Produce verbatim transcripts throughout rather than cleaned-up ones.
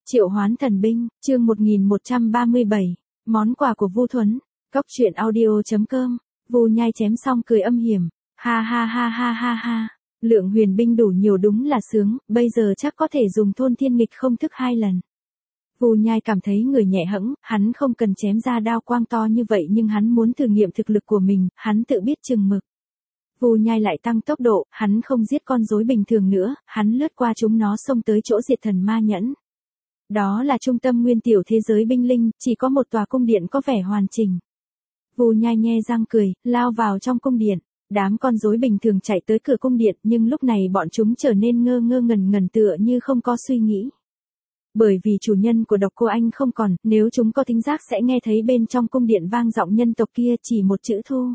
Triệu hoán thần binh, chương một nghìn một trăm ba mươi bảy, món quà của Vu Thuấn, cốc truyện audio chấm com, Vu Nhai chém xong cười âm hiểm, ha ha ha ha ha ha, lượng huyền binh đủ nhiều đúng là sướng, bây giờ chắc có thể dùng thôn thiên nghịch không thức hai lần. Vu Nhai cảm thấy người nhẹ hẫng, hắn không cần chém ra đao quang to như vậy nhưng hắn muốn thử nghiệm thực lực của mình, hắn tự biết chừng mực. Vu Nhai lại tăng tốc độ, hắn không giết con rối bình thường nữa, hắn lướt qua chúng nó xông tới chỗ diệt thần ma nhẫn. Đó là trung tâm nguyên tiểu thế giới binh linh, chỉ có một tòa cung điện có vẻ hoàn chỉnh. Vu Nhai nhe răng cười, lao vào trong cung điện. Đám con rối bình thường chạy tới cửa cung điện nhưng lúc này bọn chúng trở nên ngơ ngơ ngẩn ngẩn tựa như không có suy nghĩ. Bởi vì chủ nhân của độc cô anh không còn, nếu chúng có thính giác sẽ nghe thấy bên trong cung điện vang giọng nhân tộc kia chỉ một chữ thu.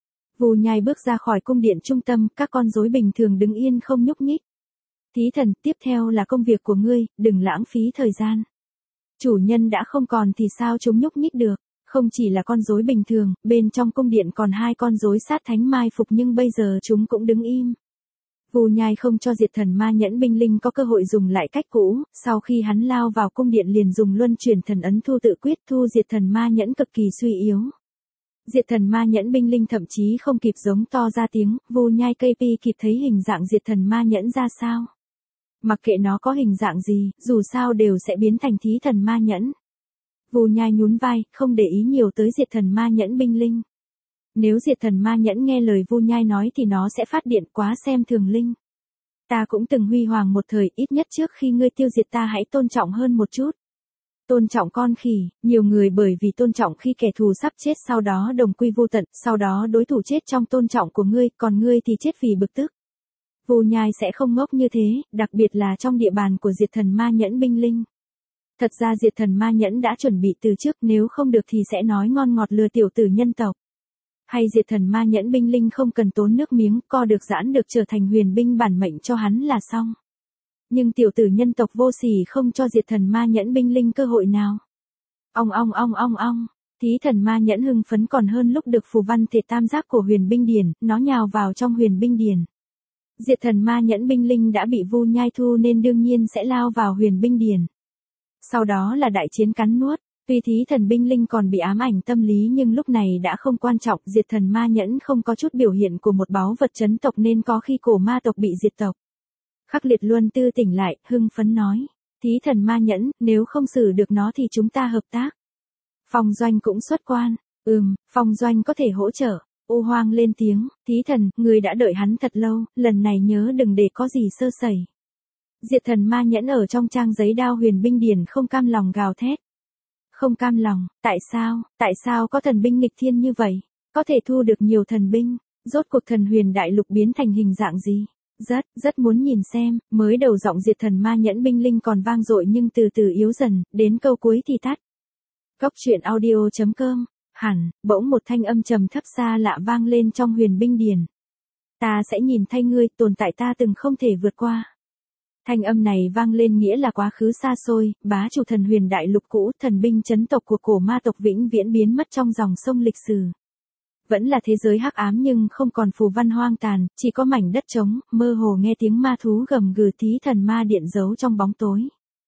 Vu Nhai bước ra khỏi cung điện trung tâm, các con rối bình thường đứng yên không nhúc nhích. Thí thần, tiếp theo là công việc của ngươi, đừng lãng phí thời gian. Chủ nhân đã không còn thì sao chúng nhúc nhích được, không chỉ là con rối bình thường, bên trong cung điện còn hai con rối sát thánh mai phục nhưng bây giờ chúng cũng đứng im. Vu Nhai không cho diệt thần ma nhẫn binh linh có cơ hội dùng lại cách cũ, sau khi hắn lao vào cung điện liền dùng luân chuyển thần ấn thu tự quyết thu diệt thần ma nhẫn cực kỳ suy yếu. Diệt thần ma nhẫn binh linh thậm chí không kịp giống to ra tiếng, Vu Nhai cây pi kịp thấy hình dạng diệt thần ma nhẫn ra sao. Mặc kệ nó có hình dạng gì, dù sao đều sẽ biến thành thí thần ma nhẫn. Vu Nhai nhún vai, không để ý nhiều tới diệt thần ma nhẫn binh linh. Nếu diệt thần ma nhẫn nghe lời Vu Nhai nói thì nó sẽ phát điện quá xem thường linh. Ta cũng từng huy hoàng một thời, ít nhất trước khi ngươi tiêu diệt ta hãy tôn trọng hơn một chút. Tôn trọng con khỉ, nhiều người bởi vì tôn trọng khi kẻ thù sắp chết sau đó đồng quy vô tận, sau đó đối thủ chết trong tôn trọng của ngươi, còn ngươi thì chết vì bực tức. Vu Nhai sẽ không ngốc như thế, đặc biệt là trong địa bàn của diệt thần ma nhẫn binh linh. Thật ra diệt thần ma nhẫn đã chuẩn bị từ trước, nếu không được thì sẽ nói ngon ngọt lừa tiểu tử nhân tộc. Hay diệt thần ma nhẫn binh linh không cần tốn nước miếng, co được giãn được trở thành huyền binh bản mệnh cho hắn là xong. Nhưng tiểu tử nhân tộc vô sỉ không cho diệt thần ma nhẫn binh linh cơ hội nào. Ong ong ong ong ong, thí thần ma nhẫn hưng phấn còn hơn lúc được phù văn thể tam giác của huyền binh điển, nó nhào vào trong huyền binh điển. Diệt thần ma nhẫn binh linh đã bị Vu Nhai thu nên đương nhiên sẽ lao vào huyền binh điển. Sau đó là đại chiến cắn nuốt, tuy thí thần binh linh còn bị ám ảnh tâm lý nhưng lúc này đã không quan trọng, diệt thần ma nhẫn không có chút biểu hiện của một báu vật chấn tộc nên có khi cổ ma tộc bị diệt tộc. Khắc Liệt Luân tư tỉnh lại, hưng phấn nói, thí thần ma nhẫn, nếu không xử được nó thì chúng ta hợp tác. Phong Doanh cũng xuất quan, ừm, Phong Doanh có thể hỗ trợ. U Hoang lên tiếng, thí thần, người đã đợi hắn thật lâu, lần này nhớ đừng để có gì sơ sẩy. Diệt thần ma nhẫn ở trong trang giấy đao huyền binh điển không cam lòng gào thét. Không cam lòng, tại sao, tại sao có thần binh nghịch thiên như vậy, có thể thu được nhiều thần binh, rốt cuộc thần huyền đại lục biến thành hình dạng gì? Rất, rất muốn nhìn xem, mới đầu giọng diệt thần ma nhẫn binh linh còn vang dội nhưng từ từ yếu dần, đến câu cuối thì tắt. Cốc truyện audio chấm com, hẳn, bỗng một thanh âm trầm thấp xa lạ vang lên trong huyền binh điển. Ta sẽ nhìn thay ngươi, tồn tại ta từng không thể vượt qua. Thanh âm này vang lên nghĩa là quá khứ xa xôi, bá chủ thần huyền đại lục cũ, thần binh chấn tộc của cổ ma tộc vĩnh viễn biến mất trong dòng sông lịch sử. Vẫn là thế giới hắc ám nhưng không còn phù văn hoang tàn, chỉ có mảnh đất trống, mơ hồ nghe tiếng ma thú gầm gừ thí thần ma điện giấu trong bóng tối.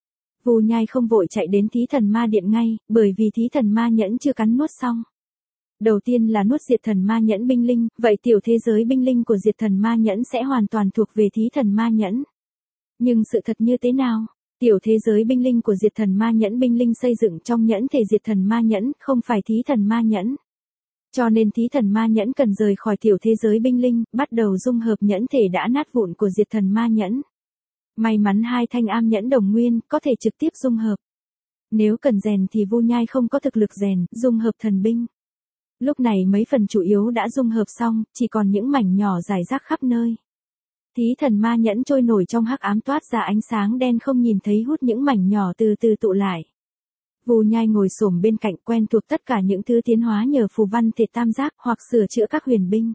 Vu Nhai không vội chạy đến thí thần ma điện ngay, bởi vì thí thần ma nhẫn chưa cắn nuốt xong. Đầu tiên là nuốt diệt thần ma nhẫn binh linh, vậy tiểu thế giới binh linh của diệt thần ma nhẫn sẽ hoàn toàn thuộc về thí thần ma nhẫn. Nhưng sự thật như thế nào? Tiểu thế giới binh linh của diệt thần ma nhẫn binh linh xây dựng trong nhẫn thể diệt thần ma nhẫn, không phải thí thần ma nhẫn. Cho nên thí thần ma nhẫn cần rời khỏi tiểu thế giới binh linh, bắt đầu dung hợp nhẫn thể đã nát vụn của diệt thần ma nhẫn. May mắn hai thanh am nhẫn đồng nguyên, có thể trực tiếp dung hợp. Nếu cần rèn thì Vu Nhai không có thực lực rèn, dung hợp thần binh. Lúc này mấy phần chủ yếu đã dung hợp xong, chỉ còn những mảnh nhỏ rải rác khắp nơi. Thí thần ma nhẫn trôi nổi trong hắc ám toát ra ánh sáng đen không nhìn thấy hút những mảnh nhỏ từ từ tụ lại. Vu Nhai ngồi xổm bên cạnh quen thuộc tất cả những thứ tiến hóa nhờ phù văn thể tam giác hoặc sửa chữa các huyền binh.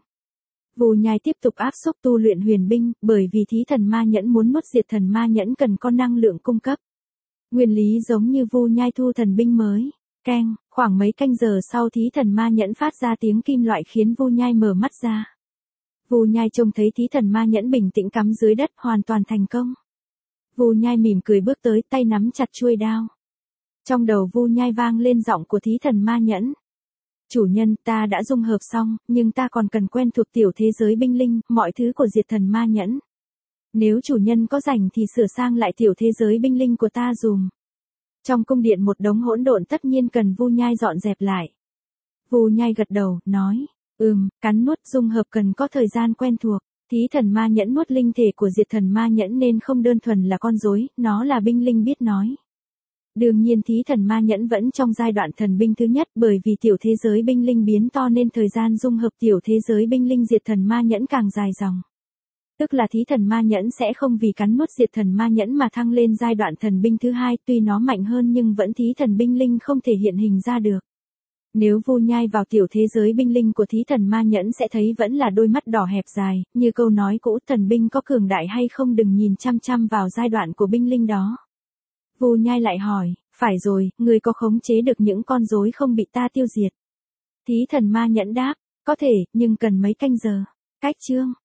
Vu Nhai tiếp tục áp xúc tu luyện huyền binh, bởi vì thí thần ma nhẫn muốn nuốt diệt thần ma nhẫn cần có năng lượng cung cấp. Nguyên lý giống như Vu Nhai thu thần binh mới. Keng, khoảng mấy canh giờ sau thí thần ma nhẫn phát ra tiếng kim loại khiến Vu Nhai mở mắt ra. Vu Nhai trông thấy thí thần ma nhẫn bình tĩnh cắm dưới đất hoàn toàn thành công. Vu Nhai mỉm cười bước tới, tay nắm chặt chuôi đao. Trong đầu Vu Nhai vang lên giọng của thí thần ma nhẫn. Chủ nhân, ta đã dung hợp xong, nhưng ta còn cần quen thuộc tiểu thế giới binh linh, mọi thứ của diệt thần ma nhẫn. Nếu chủ nhân có rảnh thì sửa sang lại tiểu thế giới binh linh của ta dùm. Trong cung điện một đống hỗn độn tất nhiên cần Vu Nhai dọn dẹp lại. Vu Nhai gật đầu, nói, ừm, cắn nuốt dung hợp cần có thời gian quen thuộc. Thí thần ma nhẫn nuốt linh thể của diệt thần ma nhẫn nên không đơn thuần là con rối, nó là binh linh biết nói. Đương nhiên thí thần ma nhẫn vẫn trong giai đoạn thần binh thứ nhất, bởi vì tiểu thế giới binh linh biến to nên thời gian dung hợp tiểu thế giới binh linh diệt thần ma nhẫn càng dài dòng. Tức là thí thần ma nhẫn sẽ không vì cắn nuốt diệt thần ma nhẫn mà thăng lên giai đoạn thần binh thứ hai, tuy nó mạnh hơn nhưng vẫn thí thần binh linh không thể hiện hình ra được. Nếu Vu Nhai vào tiểu thế giới binh linh của thí thần ma nhẫn sẽ thấy vẫn là đôi mắt đỏ hẹp dài, như câu nói cũ, thần binh có cường đại hay không đừng nhìn chăm chăm vào giai đoạn của binh linh đó. Vu Nhai lại hỏi, phải rồi, người có khống chế được những con rối không bị ta tiêu diệt? Thí thần ma nhẫn đáp, có thể, nhưng cần mấy canh giờ. Cách chương